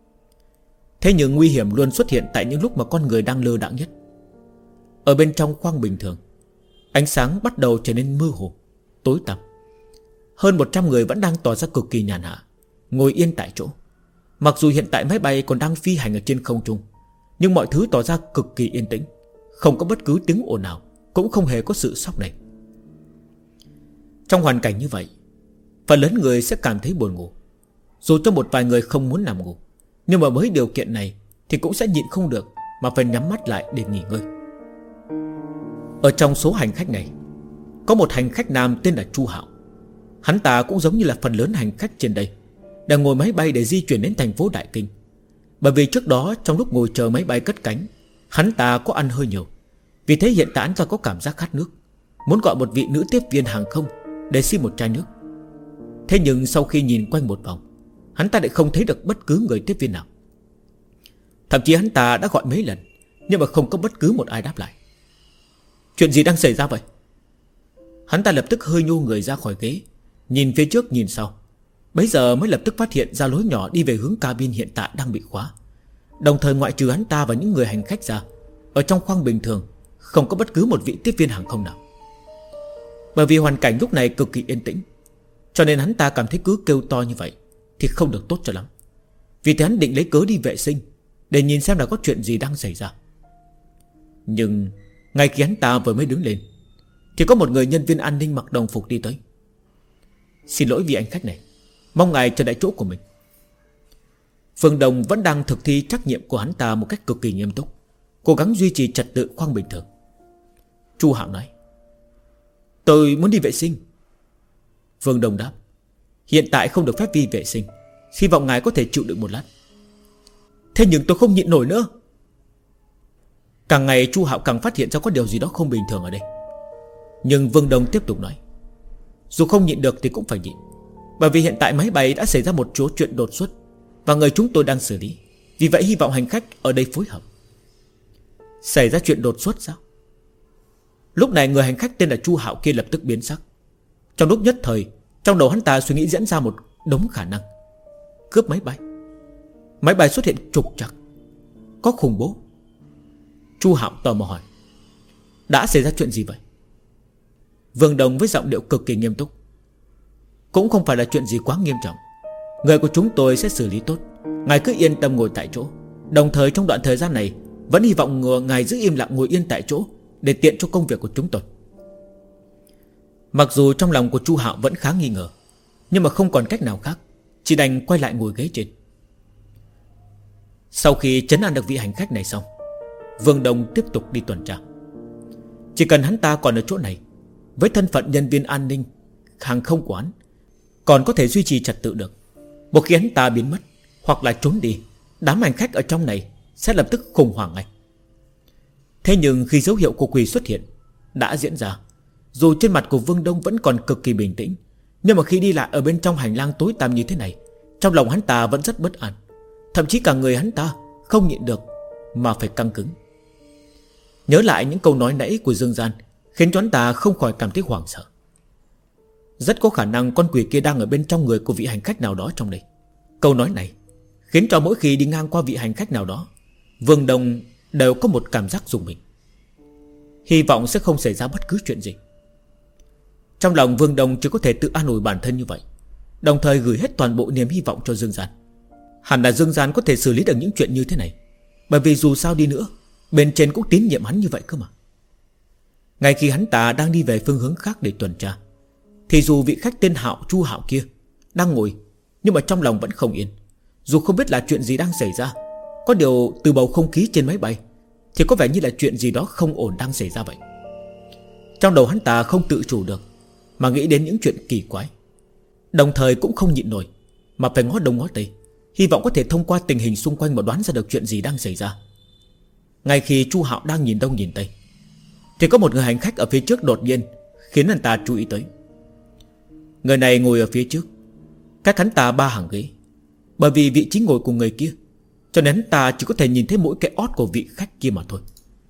Thế nhưng nguy hiểm luôn xuất hiện tại những lúc mà con người đang lơ đãng nhất. Ở bên trong khoang bình thường, ánh sáng bắt đầu trở nên mơ hồ, tối tăm. Hơn 100 người vẫn đang tỏ ra cực kỳ nhàn hạ, ngồi yên tại chỗ. Mặc dù hiện tại máy bay còn đang phi hành ở trên không trung, nhưng mọi thứ tỏ ra cực kỳ yên tĩnh. Không có bất cứ tiếng ồn nào, cũng không hề có sự sốc nảy. Trong hoàn cảnh như vậy, phần lớn người sẽ cảm thấy buồn ngủ. Dù cho một vài người không muốn nằm ngủ, nhưng mà với điều kiện này thì cũng sẽ nhịn không được mà phải nhắm mắt lại để nghỉ ngơi. Ở trong số hành khách này, có một hành khách nam tên là Chu Hạo. Hắn ta cũng giống như là phần lớn hành khách trên đây, đang ngồi máy bay để di chuyển đến thành phố Đại Kinh. Bởi vì trước đó trong lúc ngồi chờ máy bay cất cánh, hắn ta có ăn hơi nhiều. Vì thế hiện tại hắn ta có cảm giác khát nước, muốn gọi một vị nữ tiếp viên hàng không để xin một chai nước. Thế nhưng sau khi nhìn quanh một vòng, hắn ta lại không thấy được bất cứ người tiếp viên nào. Thậm chí hắn ta đã gọi mấy lần, nhưng mà không có bất cứ một ai đáp lại. Chuyện gì đang xảy ra vậy? Hắn ta lập tức hơi nhô người ra khỏi ghế, nhìn phía trước nhìn sau. Bấy giờ mới lập tức phát hiện ra lối nhỏ đi về hướng cabin hiện tại đang bị khóa. Đồng thời ngoại trừ hắn ta và những người hành khách ra, ở trong khoang bình thường không có bất cứ một vị tiếp viên hàng không nào. Bởi vì hoàn cảnh lúc này cực kỳ yên tĩnh, cho nên hắn ta cảm thấy cứ kêu to như vậy thì không được tốt cho lắm. Vì thế hắn định lấy cớ đi vệ sinh để nhìn xem là có chuyện gì đang xảy ra. Nhưng ngay khi hắn ta vừa mới đứng lên thì có một người nhân viên an ninh mặc đồng phục đi tới. Xin lỗi vì anh khách này, mong ngài trở lại chỗ của mình. Phương Đồng vẫn đang thực thi trách nhiệm của hắn ta một cách cực kỳ nghiêm túc, cố gắng duy trì trật tự khoang bình thường. Chu Hạo nói: Tôi muốn đi vệ sinh. Phương Đồng đáp: Hiện tại không được phép đi vệ sinh, hy vọng ngài có thể chịu đựng một lát. Thế nhưng tôi không nhịn nổi nữa. Càng ngày Chu Hạo càng phát hiện ra có điều gì đó không bình thường ở đây. Nhưng Vương Đồng tiếp tục nói: Dù không nhịn được thì cũng phải nhịn, bởi vì hiện tại máy bay đã xảy ra một số chuyện đột xuất và người chúng tôi đang xử lý. Vì vậy hy vọng hành khách ở đây phối hợp. Xảy ra chuyện đột xuất sao? Lúc này người hành khách tên là Chu Hạo kia lập tức biến sắc. Trong lúc nhất thời, trong đầu hắn ta suy nghĩ diễn ra một đống khả năng. Cướp máy bay, máy bay xuất hiện trục trặc, có khủng bố. Chu Hạo tò mò hỏi: Đã xảy ra chuyện gì vậy? Vương Đồng với giọng điệu cực kỳ nghiêm túc: Cũng không phải là chuyện gì quá nghiêm trọng, người của chúng tôi sẽ xử lý tốt. Ngài cứ yên tâm ngồi tại chỗ. Đồng thời trong đoạn thời gian này vẫn hy vọng ngài giữ im lặng ngồi yên tại chỗ để tiện cho công việc của chúng tôi. Mặc dù trong lòng của Chu Hạo vẫn khá nghi ngờ, nhưng mà không còn cách nào khác, chỉ đành quay lại ngồi ghế trên. Sau khi trấn an được vị hành khách này xong, Vương Đồng tiếp tục đi tuần tra. Chỉ cần hắn ta còn ở chỗ này, với thân phận nhân viên an ninh hàng không quán, còn có thể duy trì trật tự được. Một khi hắn ta biến mất hoặc là trốn đi, đám hành khách ở trong này sẽ lập tức khủng hoảng ngay. Thế nhưng khi dấu hiệu của quỷ xuất hiện đã diễn ra, dù trên mặt của Vương Đông vẫn còn cực kỳ bình tĩnh, nhưng mà khi đi lại ở bên trong hành lang tối tăm như thế này, trong lòng hắn ta vẫn rất bất an. Thậm chí cả người hắn ta không nhịn được mà phải căng cứng. Nhớ lại những câu nói nãy của Dương Gian khiến cho hắn ta không khỏi cảm thấy hoảng sợ. Rất có khả năng con quỷ kia đang ở bên trong người của vị hành khách nào đó trong đây. Câu nói này khiến cho mỗi khi đi ngang qua vị hành khách nào đó, Vương Đông đều có một cảm giác rùng mình. Hy vọng sẽ không xảy ra bất cứ chuyện gì. Trong lòng Vương Đông chỉ có thể tự an ủi bản thân như vậy, đồng thời gửi hết toàn bộ niềm hy vọng cho Dương Gian. Hẳn là Dương Gian có thể xử lý được những chuyện như thế này, bởi vì dù sao đi nữa bên trên cũng tín nhiệm hắn như vậy cơ mà. Ngay khi hắn ta đang đi về phương hướng khác để tuần tra, thì dù vị khách tên Chu Hạo kia đang ngồi, nhưng mà trong lòng vẫn không yên. Dù không biết là chuyện gì đang xảy ra, có điều từ bầu không khí trên máy bay thì có vẻ như là chuyện gì đó không ổn đang xảy ra vậy. Trong đầu hắn ta không tự chủ được mà nghĩ đến những chuyện kỳ quái, đồng thời cũng không nhịn nổi mà phải ngó đông ngó tây, hy vọng có thể thông qua tình hình xung quanh mà đoán ra được chuyện gì đang xảy ra. Ngay khi Chu Hạo đang nhìn đông nhìn tây, thì có một người hành khách ở phía trước đột nhiên khiến hắn ta chú ý tới. Người này ngồi ở phía trước, cách hắn ta 3 hàng ghế. Bởi vì vị trí ngồi của người kia, cho nên hắn ta chỉ có thể nhìn thấy mỗi cái ót của vị khách kia mà thôi.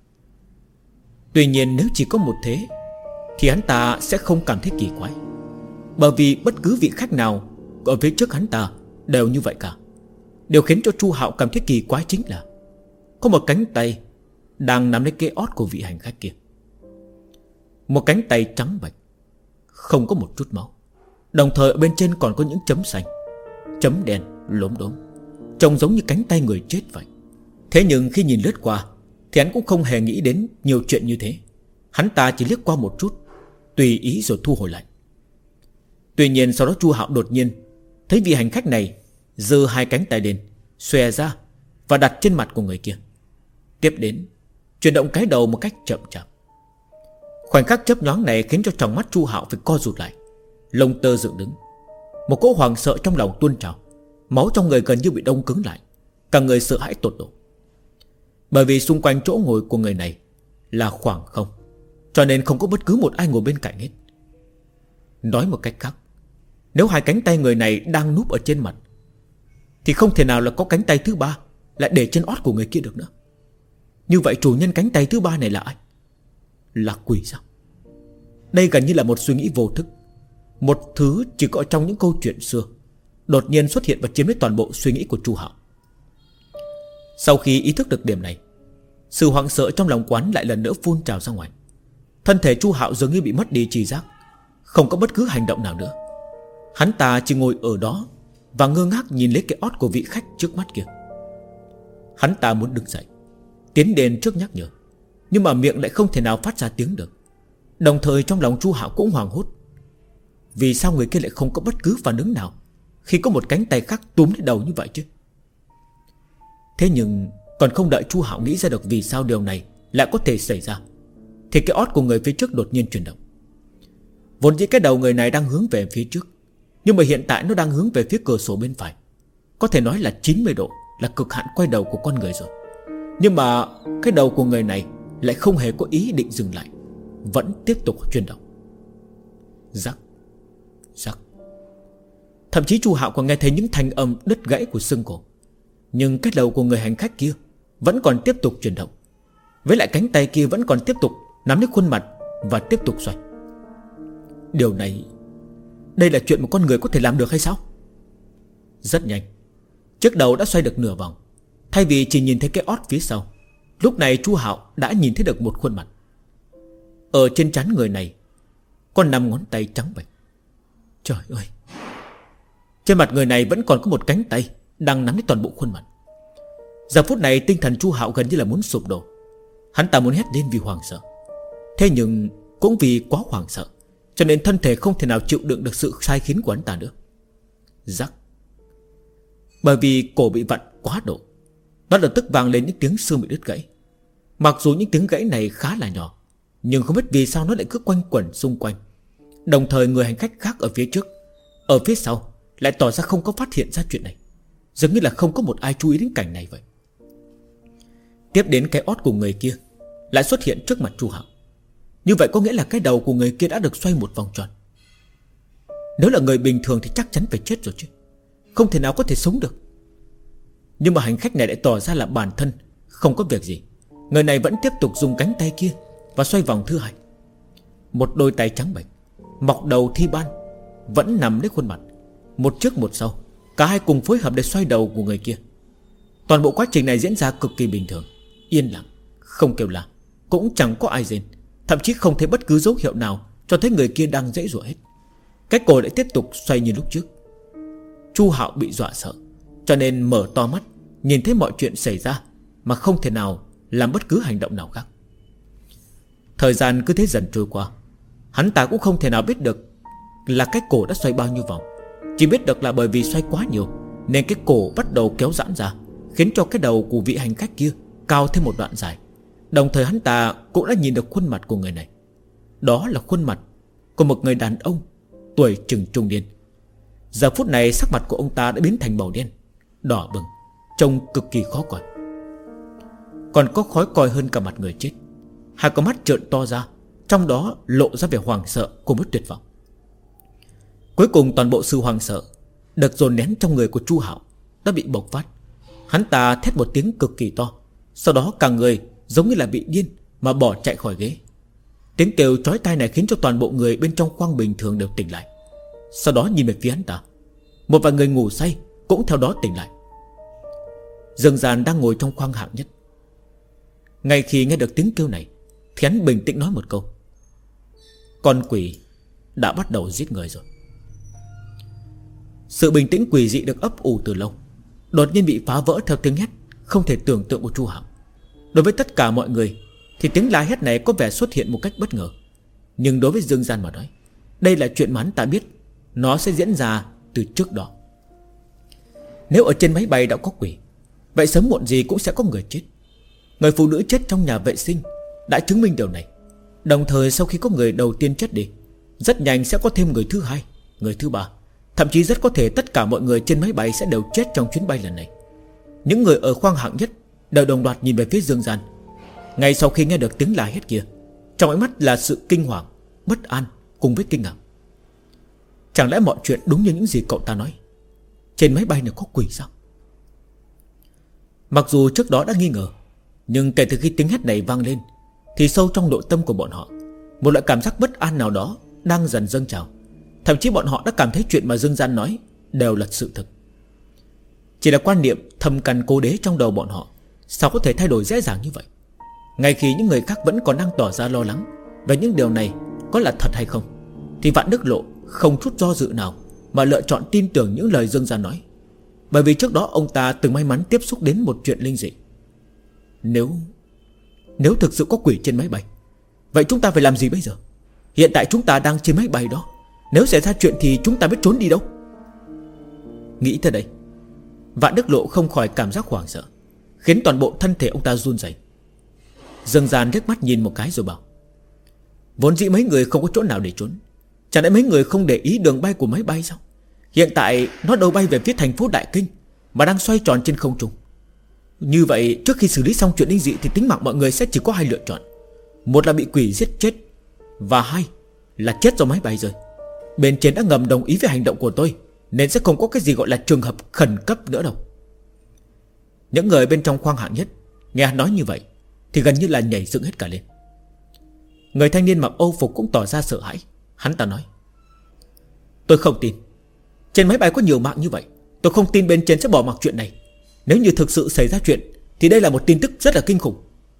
Tuy nhiên nếu chỉ có một thế thì hắn ta sẽ không cảm thấy kỳ quái, bởi vì bất cứ vị khách nào ở phía trước hắn ta đều như vậy cả. Điều khiến cho Chu Hạo cảm thấy kỳ quái chính là có một cánh tay đang nắm lấy cái ót của vị hành khách kia. Một cánh tay trắng bệch, không có một chút máu, đồng thời ở bên trên còn có những chấm xanh, chấm đen lốm đốm, trông giống như cánh tay người chết vậy. Thế nhưng khi nhìn lướt qua thì hắn cũng không hề nghĩ đến nhiều chuyện như thế. Hắn ta chỉ liếc qua một chút, tùy ý rồi thu hồi lại. Tuy nhiên sau đó Chu Hạo đột nhiên thấy vị hành khách này giơ 2 cánh tay lên, xòe ra và đặt trên mặt của người kia. Tiếp đến chuyển động cái đầu một cách chậm chạp. Khoảnh khắc chớp nhoáng này khiến cho tròng mắt Chu Hạo phải co rụt lại, lông tơ dựng đứng. Một cỗ hoảng sợ trong lòng tuôn trào, máu trong người gần như bị đông cứng lại, cả người sợ hãi tột độ. Bởi vì xung quanh chỗ ngồi của người này là khoảng không, cho nên không có bất cứ một ai ngồi bên cạnh hết. Nói một cách khác, nếu 2 cánh tay người này đang núp ở trên mặt thì không thể nào là có cánh tay thứ 3 lại để trên ót của người kia được nữa. Như vậy chủ nhân cánh tay thứ 3 này là ai? Là quỷ sao? Đây gần như là một suy nghĩ vô thức, một thứ chỉ có trong những câu chuyện xưa, đột nhiên xuất hiện và chiếm lấy toàn bộ suy nghĩ của Chu Hạo. Sau khi ý thức được điểm này, sự hoảng sợ trong lòng quán lại lần nữa phun trào ra ngoài. Thân thể Chu Hạo dường như bị mất đi tri giác, không có bất cứ hành động nào nữa. Hắn ta chỉ ngồi ở đó và ngơ ngác nhìn lấy cái ót của vị khách trước mắt kia. Hắn ta muốn đứng dậy, tiến đến trước nhắc nhở, nhưng mà miệng lại không thể nào phát ra tiếng được. Đồng thời trong lòng Chu Hạo cũng hoảng hốt. Vì sao người kia lại không có bất cứ phản ứng nào khi có một cánh tay khác túm lấy đầu như vậy chứ? Thế nhưng còn không đợi Chu Hạo nghĩ ra được vì sao điều này lại có thể xảy ra, thì cái ót của người phía trước đột nhiên chuyển động. Vốn dĩ cái đầu người này đang hướng về phía trước, nhưng mà hiện tại nó đang hướng về phía cửa sổ bên phải. Có thể nói là 90 độ, là cực hạn quay đầu của con người rồi. Nhưng mà cái đầu của người này lại không hề có ý định dừng lại, vẫn tiếp tục chuyển động. Rắc, rắc. Thậm chí Chu Hạo còn nghe thấy những thanh âm đứt gãy của xương cổ. Nhưng cái đầu của người hành khách kia vẫn còn tiếp tục chuyển động, với lại cánh tay kia vẫn còn tiếp tục nắm lấy khuôn mặt và tiếp tục xoay. Điều này, đây là chuyện một con người có thể làm được hay sao? Rất nhanh, chiếc đầu đã xoay được nửa vòng. Thay vì chỉ nhìn thấy cái ót phía sau, lúc này Chu Hạo đã nhìn thấy được một khuôn mặt. Ở trên trán người này có 5 ngón tay trắng bệch. Trời ơi! Trên mặt người này vẫn còn có một cánh tay đang nắm lấy toàn bộ khuôn mặt. Giờ phút này tinh thần Chu Hạo gần như là muốn sụp đổ. Hắn ta muốn hét lên vì hoảng sợ, thế nhưng cũng vì quá hoảng sợ, cho nên thân thể không thể nào chịu đựng được sự sai khiến của hắn ta nữa. Rắc. Bởi vì cổ bị vặn quá độ, nó lập tức vang lên những tiếng xương bị đứt gãy. Mặc dù những tiếng gãy này khá là nhỏ, nhưng không biết vì sao nó lại cứ quanh quẩn xung quanh. Đồng thời người hành khách khác ở phía trước, ở phía sau lại tỏ ra không có phát hiện ra chuyện này, dường như là không có một ai chú ý đến cảnh này vậy. Tiếp đến cái ót của người kia lại xuất hiện trước mặt Chu Hạo. Như vậy có nghĩa là cái đầu của người kia đã được xoay một vòng tròn. Nếu là người bình thường thì chắc chắn phải chết rồi chứ, không thể nào có thể sống được. Nhưng mà hành khách này lại tỏ ra là bản thân Không có việc gì. Người này vẫn tiếp tục dùng cánh tay kia và xoay vòng thứ hai. Một đôi tay trắng bệch, mọc đầu thi ban, vẫn nằm lấy khuôn mặt. Một trước một sau, cả hai cùng phối hợp để xoay đầu của người kia. Toàn bộ quá trình này diễn ra cực kỳ bình thường, yên lặng, không kêu la, cũng chẳng có ai rên. Thậm chí không thấy bất cứ dấu hiệu nào cho thấy người kia đang giãy giụa hết. Cái cổ lại tiếp tục xoay như lúc trước. Chu Hạo bị dọa sợ, cho nên mở to mắt, nhìn thấy mọi chuyện xảy ra mà không thể nào làm bất cứ hành động nào khác. Thời gian cứ thế dần trôi qua. Hắn ta cũng không thể nào biết được là cái cổ đã xoay bao nhiêu vòng. Chỉ biết được là bởi vì xoay quá nhiều nên cái cổ bắt đầu kéo giãn ra, khiến cho cái đầu của vị hành khách kia cao thêm một đoạn dài. Đồng thời hắn ta cũng đã nhìn được khuôn mặt của người này. Đó là khuôn mặt của một người đàn ông tuổi chừng trung niên. Giờ phút này sắc mặt của ông ta đã biến thành màu đen, đỏ bừng, trông cực kỳ khó coi. Còn có khói coi hơn cả mặt người chết. Hai con mắt trợn to ra, trong đó lộ ra vẻ hoảng sợ cùng với tuyệt vọng. Cuối cùng toàn bộ sự hoảng sợ được dồn nén trong người của Chu Hạo đã bị bộc phát. Hắn ta thét một tiếng cực kỳ to, sau đó cả người giống như là bị điên mà bỏ chạy khỏi ghế. Tiếng kêu chói tai này khiến cho toàn bộ người bên trong khoang bình thường đều tỉnh lại. Sau đó nhìn về phía hắn ta, một vài người ngủ say cũng theo đó tỉnh lại. Dương Giàn đang ngồi trong khoang hạng nhất. Ngay khi nghe được tiếng kêu này thì hắn bình tĩnh nói một câu: con quỷ đã bắt đầu giết người rồi. Sự bình tĩnh quỷ dị được ấp ủ từ lâu đột nhiên bị phá vỡ theo tiếng hét không thể tưởng tượng của Chu Hạo. Đối với tất cả mọi người thì tiếng la hét này có vẻ xuất hiện một cách bất ngờ, nhưng đối với Dương Gian mà nói, đây là chuyện mà hắn ta biết nó sẽ diễn ra từ trước đó. Nếu ở trên máy bay đã có quỷ, vậy sớm muộn gì cũng sẽ có người chết. Người phụ nữ chết trong nhà vệ sinh đã chứng minh điều này. Đồng thời sau khi có người đầu tiên chết đi, rất nhanh sẽ có thêm người thứ hai, người thứ ba. Thậm chí rất có thể tất cả mọi người trên máy bay sẽ đều chết trong chuyến bay lần này. Những người ở khoang hạng nhất đều đồng loạt nhìn về phía Dương Gian. Ngay sau khi nghe được tiếng la hét kia, trong ánh mắt là sự kinh hoàng, bất an cùng với kinh ngạc. Chẳng lẽ mọi chuyện đúng như những gì cậu ta nói? Trên máy bay này có quỷ sao? Mặc dù trước đó đã nghi ngờ, nhưng kể từ khi tiếng hét này vang lên thì sâu trong nội tâm của bọn họ, một loại cảm giác bất an nào đó đang dần dâng trào. Thậm chí bọn họ đã cảm thấy chuyện mà Dương Gian nói đều là sự thực. Chỉ là quan niệm thâm căn cố đế trong đầu bọn họ sao có thể thay đổi dễ dàng như vậy. Ngay khi những người khác vẫn còn đang tỏ ra lo lắng về những điều này có là thật hay không, thì Vạn Đức Lộ không chút do dự nào mà lựa chọn tin tưởng những lời Dương Gian nói. Bởi vì trước đó ông ta từng may mắn tiếp xúc đến một chuyện linh dị. Nếu thực sự có quỷ trên máy bay, vậy chúng ta phải làm gì bây giờ? Hiện tại chúng ta đang trên máy bay đó, nếu xảy ra chuyện thì chúng ta biết trốn đi đâu? Nghĩ tới đây, Vạn Đức Lộ không khỏi cảm giác hoảng sợ, khiến toàn bộ thân thể ông ta run rẩy. Dương Gian liếc mắt nhìn một cái rồi bảo: vốn dĩ mấy người không có chỗ nào để trốn, chẳng lẽ mấy người không để ý đường bay của máy bay sao? Hiện tại nó đâu bay về phía thành phố Đại Kinh mà đang xoay tròn trên không trung. Như vậy trước khi xử lý xong chuyện linh dị thì tính mạng mọi người sẽ chỉ có hai lựa chọn: một là bị quỷ giết chết, và hai là chết do máy bay rơi. Bên trên đã ngầm đồng ý với hành động của tôi, nên sẽ không có cái gì gọi là trường hợp khẩn cấp nữa đâu. Những người bên trong khoang hạng nhất nghe hắn nói như vậy thì gần như là nhảy dựng hết cả lên. Người thanh niên mặc Âu phục cũng tỏ ra sợ hãi. Hắn ta nói: tôi không tin. Trên máy bay có nhiều mạng như vậy, tôi không tin bên trên sẽ bỏ mặc chuyện này. Nếu như thực sự xảy ra chuyện thì đây là một tin tức rất là kinh khủng.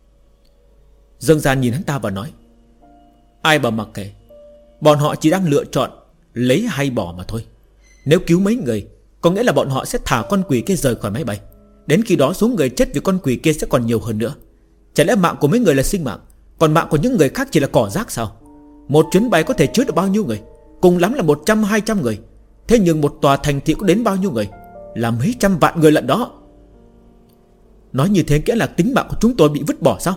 Dương Gian nhìn hắn ta và nói: ai mà mặc kệ, bọn họ chỉ đang lựa chọn lấy hay bỏ mà thôi. Nếu cứu mấy người, có nghĩa là bọn họ sẽ thả con quỷ kia rời khỏi máy bay. Đến khi đó số người chết vì con quỷ kia sẽ còn nhiều hơn nữa. Chả lẽ mạng của mấy người là sinh mạng, còn mạng của những người khác chỉ là cỏ rác sao? Một chuyến bay có thể chứa được bao nhiêu người? Cùng lắm là 100-200 người. Thế nhưng một tòa thành thị có đến bao nhiêu người? Là mấy trăm vạn người lận đó. Nói như thế nghĩa là tính mạng của chúng tôi bị vứt bỏ sao?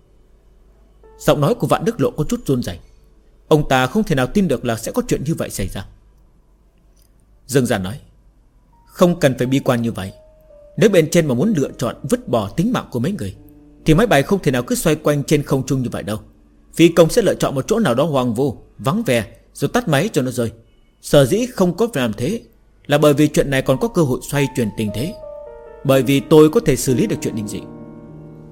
Giọng nói của Vạn Đức Lộ có chút run rẩy. Ông ta không thể nào tin được là sẽ có chuyện như vậy xảy ra. Dương Gian nói: không cần phải bi quan như vậy. Nếu bên trên mà muốn lựa chọn vứt bỏ tính mạng của mấy người thì máy bay không thể nào cứ xoay quanh trên không trung như vậy đâu. Phi công sẽ lựa chọn một chỗ nào đó hoang vu, vắng vẻ, rồi tắt máy cho nó rơi. Sở dĩ không có làm thế là bởi vì chuyện này còn có cơ hội xoay chuyển tình thế. Bởi vì tôi có thể xử lý được chuyện linh dị.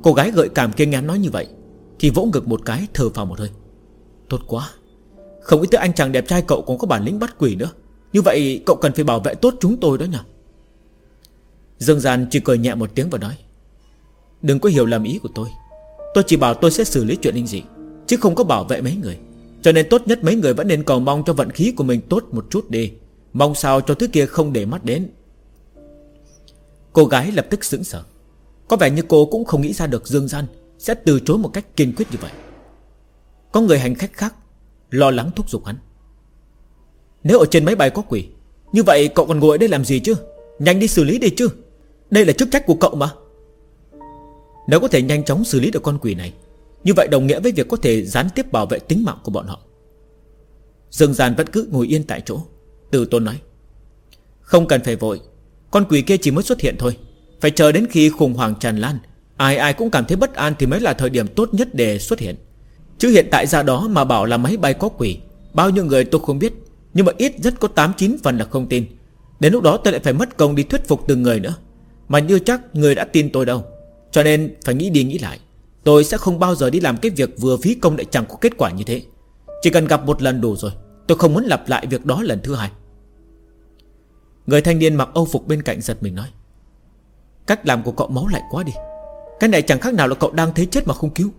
Cô gái gợi cảm kia nghe nói như vậy thì vỗ ngực một cái, thở phào một hơi. Tốt quá, không nghĩ tới anh chàng đẹp trai cậu còn có bản lĩnh bắt quỷ nữa. Như vậy cậu cần phải bảo vệ tốt chúng tôi đó nhỉ. Dương Gian chỉ cười nhẹ một tiếng và nói: Đừng có hiểu lầm ý của tôi. Tôi chỉ bảo tôi sẽ xử lý chuyện linh dị, chứ không có bảo vệ mấy người. Cho nên tốt nhất mấy người vẫn nên cầu mong cho vận khí của mình tốt một chút đi. Mong sao cho thứ kia không để mắt đến. Cô gái lập tức sững sờ. Có vẻ như cô cũng không nghĩ ra được Dương Gian sẽ từ chối một cách kiên quyết như vậy. Có người hành khách khác lo lắng thúc giục hắn: Nếu ở trên máy bay có quỷ, như vậy cậu còn ngồi ở đây làm gì chứ? Nhanh đi xử lý đi chứ. Đây là chức trách của cậu mà. Nếu có thể nhanh chóng xử lý được con quỷ này, như vậy đồng nghĩa với việc có thể gián tiếp bảo vệ tính mạng của bọn họ. Dương Gian vẫn cứ ngồi yên tại chỗ, từ tốn nói: Không cần phải vội, con quỷ kia chỉ mới xuất hiện thôi. Phải chờ đến khi khủng hoảng tràn lan, ai ai cũng cảm thấy bất an thì mới là thời điểm tốt nhất để xuất hiện. Chứ hiện tại ra đó mà bảo là máy bay có quỷ, bao nhiêu người tôi không biết, nhưng mà ít rất có 8-9 phần là không tin. Đến lúc đó tôi lại phải mất công đi thuyết phục từng người nữa, mà như chắc người đã tin tôi đâu. Cho nên phải nghĩ đi nghĩ lại, tôi sẽ không bao giờ đi làm cái việc vừa phí công lại chẳng có kết quả như thế. Chỉ cần gặp một lần đủ rồi, tôi không muốn lặp lại việc đó lần thứ hai. Người thanh niên mặc âu phục bên cạnh giật mình nói: Cách làm của cậu máu lạnh quá đi. Cái này chẳng khác nào là cậu đang thấy chết mà không cứu.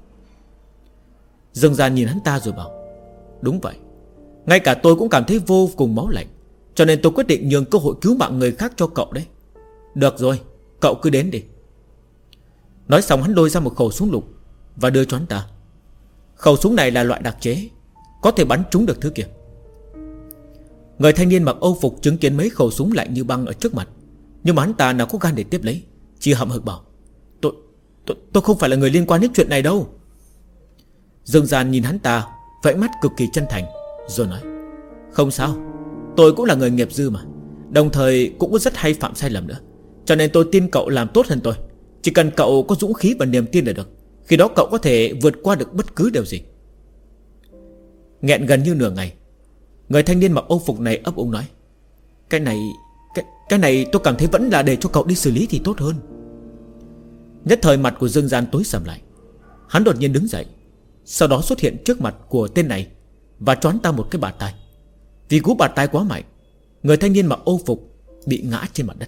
Dương Gian nhìn hắn ta rồi bảo: Đúng vậy, ngay cả tôi cũng cảm thấy vô cùng máu lạnh, cho nên tôi quyết định nhường cơ hội cứu mạng người khác cho cậu đấy. Được rồi, cậu cứ đến đi. Nói xong hắn lôi ra một khẩu súng lục và đưa cho hắn ta. Khẩu súng này là loại đặc chế, có thể bắn trúng được thứ kia. Người thanh niên mặc âu phục chứng kiến mấy khẩu súng lạnh như băng ở trước mặt, nhưng mà hắn ta nào có gan để tiếp lấy, chỉ hậm hực bảo: Tôi không phải là người liên quan đến chuyện này đâu. Dương Gian nhìn hắn ta vẫy mắt cực kỳ chân thành, rồi nói: Không sao, tôi cũng là người nghiệp dư mà, đồng thời cũng rất hay phạm sai lầm nữa, cho nên tôi tin cậu làm tốt hơn tôi. Chỉ cần cậu có dũng khí và niềm tin là được. Khi đó cậu có thể vượt qua được bất cứ điều gì. Nghẹn gần như nửa ngày, người thanh niên mặc âu phục này ấp úng nói: Cái này tôi cảm thấy vẫn là để cho cậu đi xử lý thì tốt hơn. Nhất thời mặt của Dương Gian tối sầm lại. Hắn đột nhiên đứng dậy, sau đó xuất hiện trước mặt của tên này và choán ta một cái bạt tai. Vì cú bạt tai quá mạnh, người thanh niên mặc âu phục bị ngã trên mặt đất.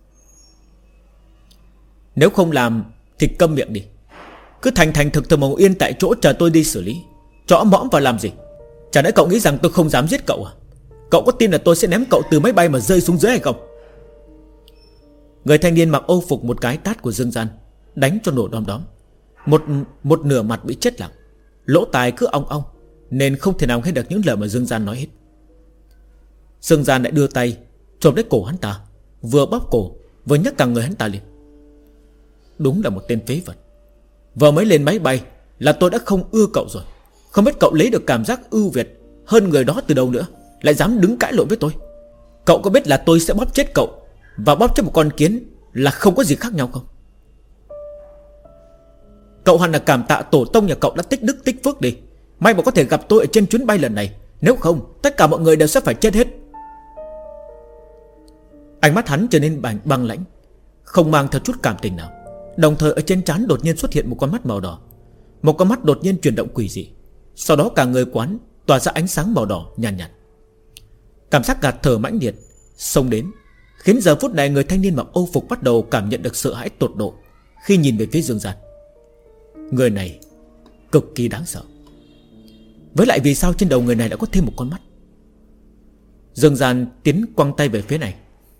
Nếu không làm thì câm miệng đi. Cứ thành thực mà ngồi yên tại chỗ chờ tôi đi xử lý. Chõ mõm vào làm gì? Chả lẽ cậu nghĩ rằng tôi không dám giết cậu à? Cậu có tin là tôi sẽ ném cậu từ máy bay mà rơi xuống dưới hay không? Người thanh niên mặc âu phục một cái tát của Dương Gian đánh cho nổ đom đóm. Một nửa mặt bị chết lặng, lỗ tai cứ ong ong, nên không thể nào nghe được những lời mà Dương Gian nói hết. Dương Gian lại đưa tay chộp lấy cổ hắn ta, vừa bóp cổ vừa nhấc cả người hắn ta lên. Đúng là một tên phế vật. Vừa mới lên máy bay là tôi đã không ưa cậu rồi. Không biết cậu lấy được cảm giác ưu việt hơn người đó từ đâu nữa, lại dám đứng cãi lộn với tôi. Cậu có biết là tôi sẽ bóp chết cậu và bóp chết một con kiến là không có gì khác nhau không? Cậu hẳn là cảm tạ tổ tông nhà cậu đã tích đức tích phước đi. May mà có thể gặp tôi ở trên chuyến bay lần này, nếu không tất cả mọi người đều sẽ phải chết hết. Ánh mắt hắn trở nên băng lãnh, không mang theo chút cảm tình nào. Đồng thời ở trên trán đột nhiên xuất hiện một con mắt màu đỏ. Một con mắt đột nhiên chuyển động quỷ dị. Sau đó cả người quán tỏa ra ánh sáng màu đỏ nhàn nhạt. Cảm giác ngạt thở mãnh liệt xông đến, khiến giờ phút này người thanh niên mặc âu phục bắt đầu cảm nhận được sợ hãi tột độ khi nhìn về phía Dương Gian. Người này cực kỳ đáng sợ. Với lại vì sao trên đầu người này đã có thêm một con mắt? Dương Gian tiến quăng tay về phía này.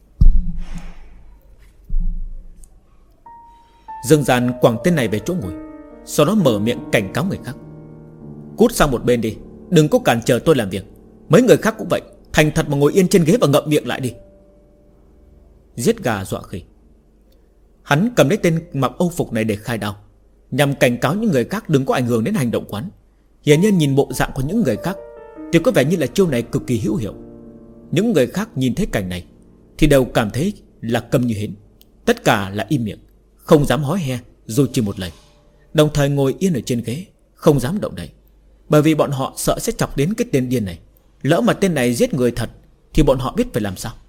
Dương Gian quẳng tên này về chỗ ngồi, sau đó mở miệng cảnh cáo người khác: Cút sang một bên đi, đừng có cản trở tôi làm việc. Mấy người khác cũng vậy, thành thật mà ngồi yên trên ghế và ngậm miệng lại đi. Giết gà dọa khỉ. Hắn cầm lấy tên mặc âu phục này để khai đao, nhằm cảnh cáo những người khác đừng có ảnh hưởng đến hành động quán. Hiển nhiên nhìn bộ dạng của những người khác thì có vẻ như là chiêu này cực kỳ hữu hiệu. Những người khác nhìn thấy cảnh này thì đều cảm thấy là câm như hến. Tất cả là im miệng, không dám hó he dù chỉ một lời, đồng thời ngồi yên ở trên ghế, không dám động đậy. Bởi vì bọn họ sợ sẽ chọc đến cái tên điên này. Lỡ mà tên này giết người thật thì bọn họ biết phải làm sao.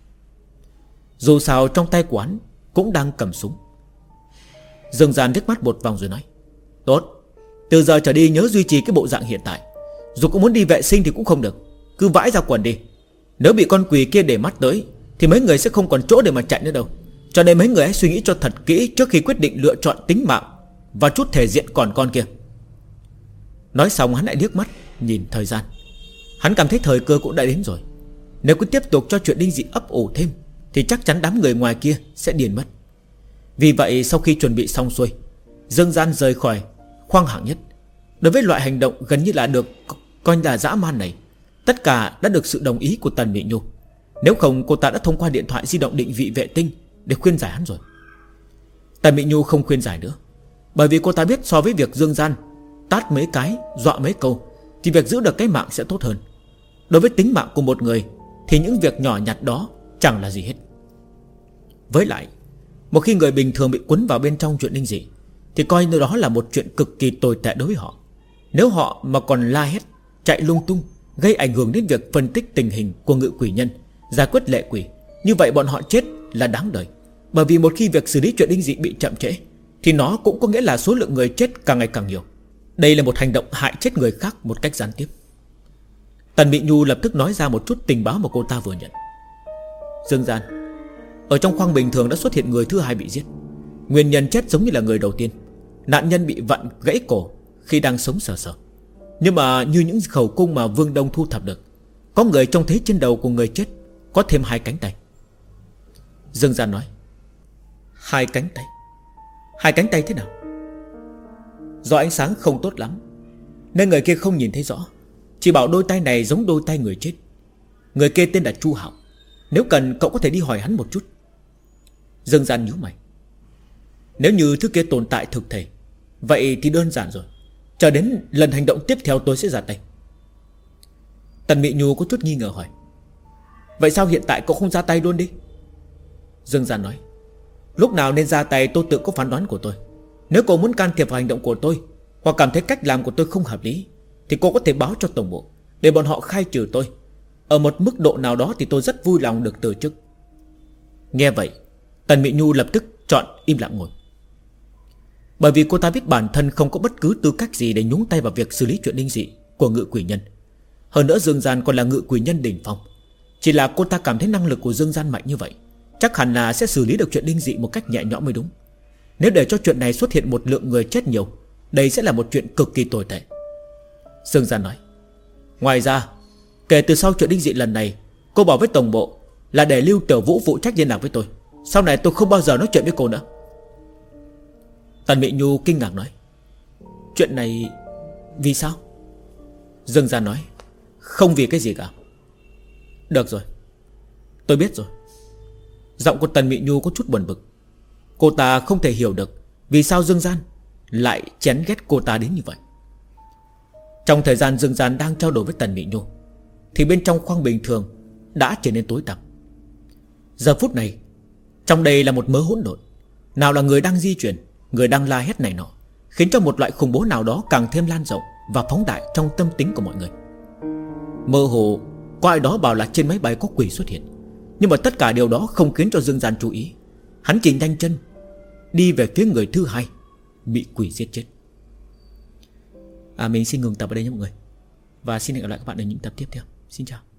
Dù sao trong tay của hắn cũng đang cầm súng. Dương Gian liếc mắt một vòng rồi nói: Tốt, từ giờ trở đi nhớ duy trì cái bộ dạng hiện tại. Dù có muốn đi vệ sinh thì cũng không được, cứ vãi ra quần đi. Nếu bị con quỷ kia để mắt tới thì mấy người sẽ không còn chỗ để mà chạy nữa đâu. Cho nên mấy người hãy suy nghĩ cho thật kỹ trước khi quyết định lựa chọn tính mạng và chút thể diện còn con kia. Nói xong hắn lại liếc mắt nhìn thời gian. Hắn cảm thấy thời cơ cũng đã đến rồi. Nếu cứ tiếp tục cho chuyện Đinh Dị ấp ủ thêm thì chắc chắn đám người ngoài kia sẽ điên mất. Vì vậy sau khi chuẩn bị xong xuôi, Dương Gian rời khỏi khoang hạng nhất. Đối với loại hành động gần như là được coi là dã man này, tất cả đã được sự đồng ý của Tần Mị Nhu. Nếu không cô ta đã thông qua điện thoại di động định vị vệ tinh để khuyên giải hắn rồi. Tần Mị Nhu không khuyên giải nữa, bởi vì cô ta biết so với việc Dương Gian tát mấy cái, dọa mấy câu, thì việc giữ được cái mạng sẽ tốt hơn. Đối với tính mạng của một người thì những việc nhỏ nhặt đó chẳng là gì hết. Với lại, một khi người bình thường bị cuốn vào bên trong chuyện Đinh Dị thì coi như đó là một chuyện cực kỳ tồi tệ đối với họ. Nếu họ mà còn la hét, chạy lung tung, gây ảnh hưởng đến việc phân tích tình hình của ngự quỷ nhân, giải quyết lệ quỷ, như vậy bọn họ chết là đáng đời. Bởi vì một khi việc xử lý chuyện Đinh Dị bị chậm trễ thì nó cũng có nghĩa là số lượng người chết càng ngày càng nhiều. Đây là một hành động hại chết người khác một cách gián tiếp. Tần Mị Nhu lập tức nói ra một chút tình báo mà cô ta vừa nhận. Dương Gian, ở trong khoang bình thường đã xuất hiện người thứ hai bị giết. Nguyên nhân chết giống như là người đầu tiên. Nạn nhân bị vặn gãy cổ khi đang sống sờ sờ. Nhưng mà như những khẩu cung mà Vương Đông thu thập được, có người trông thấy trên đầu của người chết có thêm 2 cánh tay. Dương Gian nói, 2 cánh tay? 2 cánh tay thế nào? Do ánh sáng không tốt lắm nên người kia không nhìn thấy rõ, chỉ bảo đôi tay này giống đôi tay người chết. Người kia tên là Chu Hạo. Nếu cần cậu có thể đi hỏi hắn một chút. Dương Gian nhíu mày. Nếu như thứ kia tồn tại thực thể, vậy thì đơn giản rồi. Chờ đến lần hành động tiếp theo tôi sẽ ra tay. Tần Mị Nhu có chút nghi ngờ hỏi, vậy sao hiện tại cậu không ra tay luôn đi? Dương Gian nói, lúc nào nên ra tay tôi tự có phán đoán của tôi. Nếu cô muốn can thiệp vào hành động của tôi, hoặc cảm thấy cách làm của tôi không hợp lý, thì cô có thể báo cho tổng bộ để bọn họ khai trừ tôi. Ở một mức độ nào đó thì tôi rất vui lòng được từ chức. Nghe vậy, Tần Mị Nhu lập tức chọn im lặng ngồi. Bởi vì cô ta biết bản thân không có bất cứ tư cách gì để nhúng tay vào việc xử lý chuyện Đinh Dị của ngự quỷ nhân. Hơn nữa Dương Gian còn là ngự quỷ nhân đỉnh phong. Chỉ là cô ta cảm thấy năng lực của Dương Gian mạnh như vậy, chắc hẳn là sẽ xử lý được chuyện Đinh Dị một cách nhẹ nhõm mới đúng. Nếu để cho chuyện này xuất hiện một lượng người chết nhiều, đây sẽ là một chuyện cực kỳ tồi tệ. Dương Gian nói, ngoài ra, kể từ sau chuyện Đinh Dị lần này, cô bảo với tổng bộ là để Lưu Tiểu Vũ phụ trách liên lạc với tôi. Sau này tôi không bao giờ nói chuyện với cô nữa. Tần Mị Nhu kinh ngạc nói, chuyện này vì sao? Dương Gian nói, không vì cái gì cả. Được rồi, tôi biết rồi. Giọng của Tần Mị Nhu có chút buồn bực. Cô ta không thể hiểu được vì sao Dương Gian lại chán ghét cô ta đến như vậy. Trong thời gian Dương Gian đang trao đổi với Tần Mị Nhu thì bên trong khoang bình thường đã trở nên tối tăm. Giờ phút này, trong đây là một mớ hỗn độn. Nào là người đang di chuyển, người đang la hét này nọ, khiến cho một loại khủng bố nào đó càng thêm lan rộng và phóng đại trong tâm tính của mọi người. Mơ hồ có ai đó bảo là trên máy bay có quỷ xuất hiện, nhưng mà tất cả điều đó không khiến cho Dương Gian chú ý. Hắn chỉ nhanh chân đi về phía người thứ hai bị quỷ giết chết. Mình xin ngừng tập ở đây nhé mọi người, và xin hẹn gặp lại các bạn ở những tập tiếp theo. Xin chào.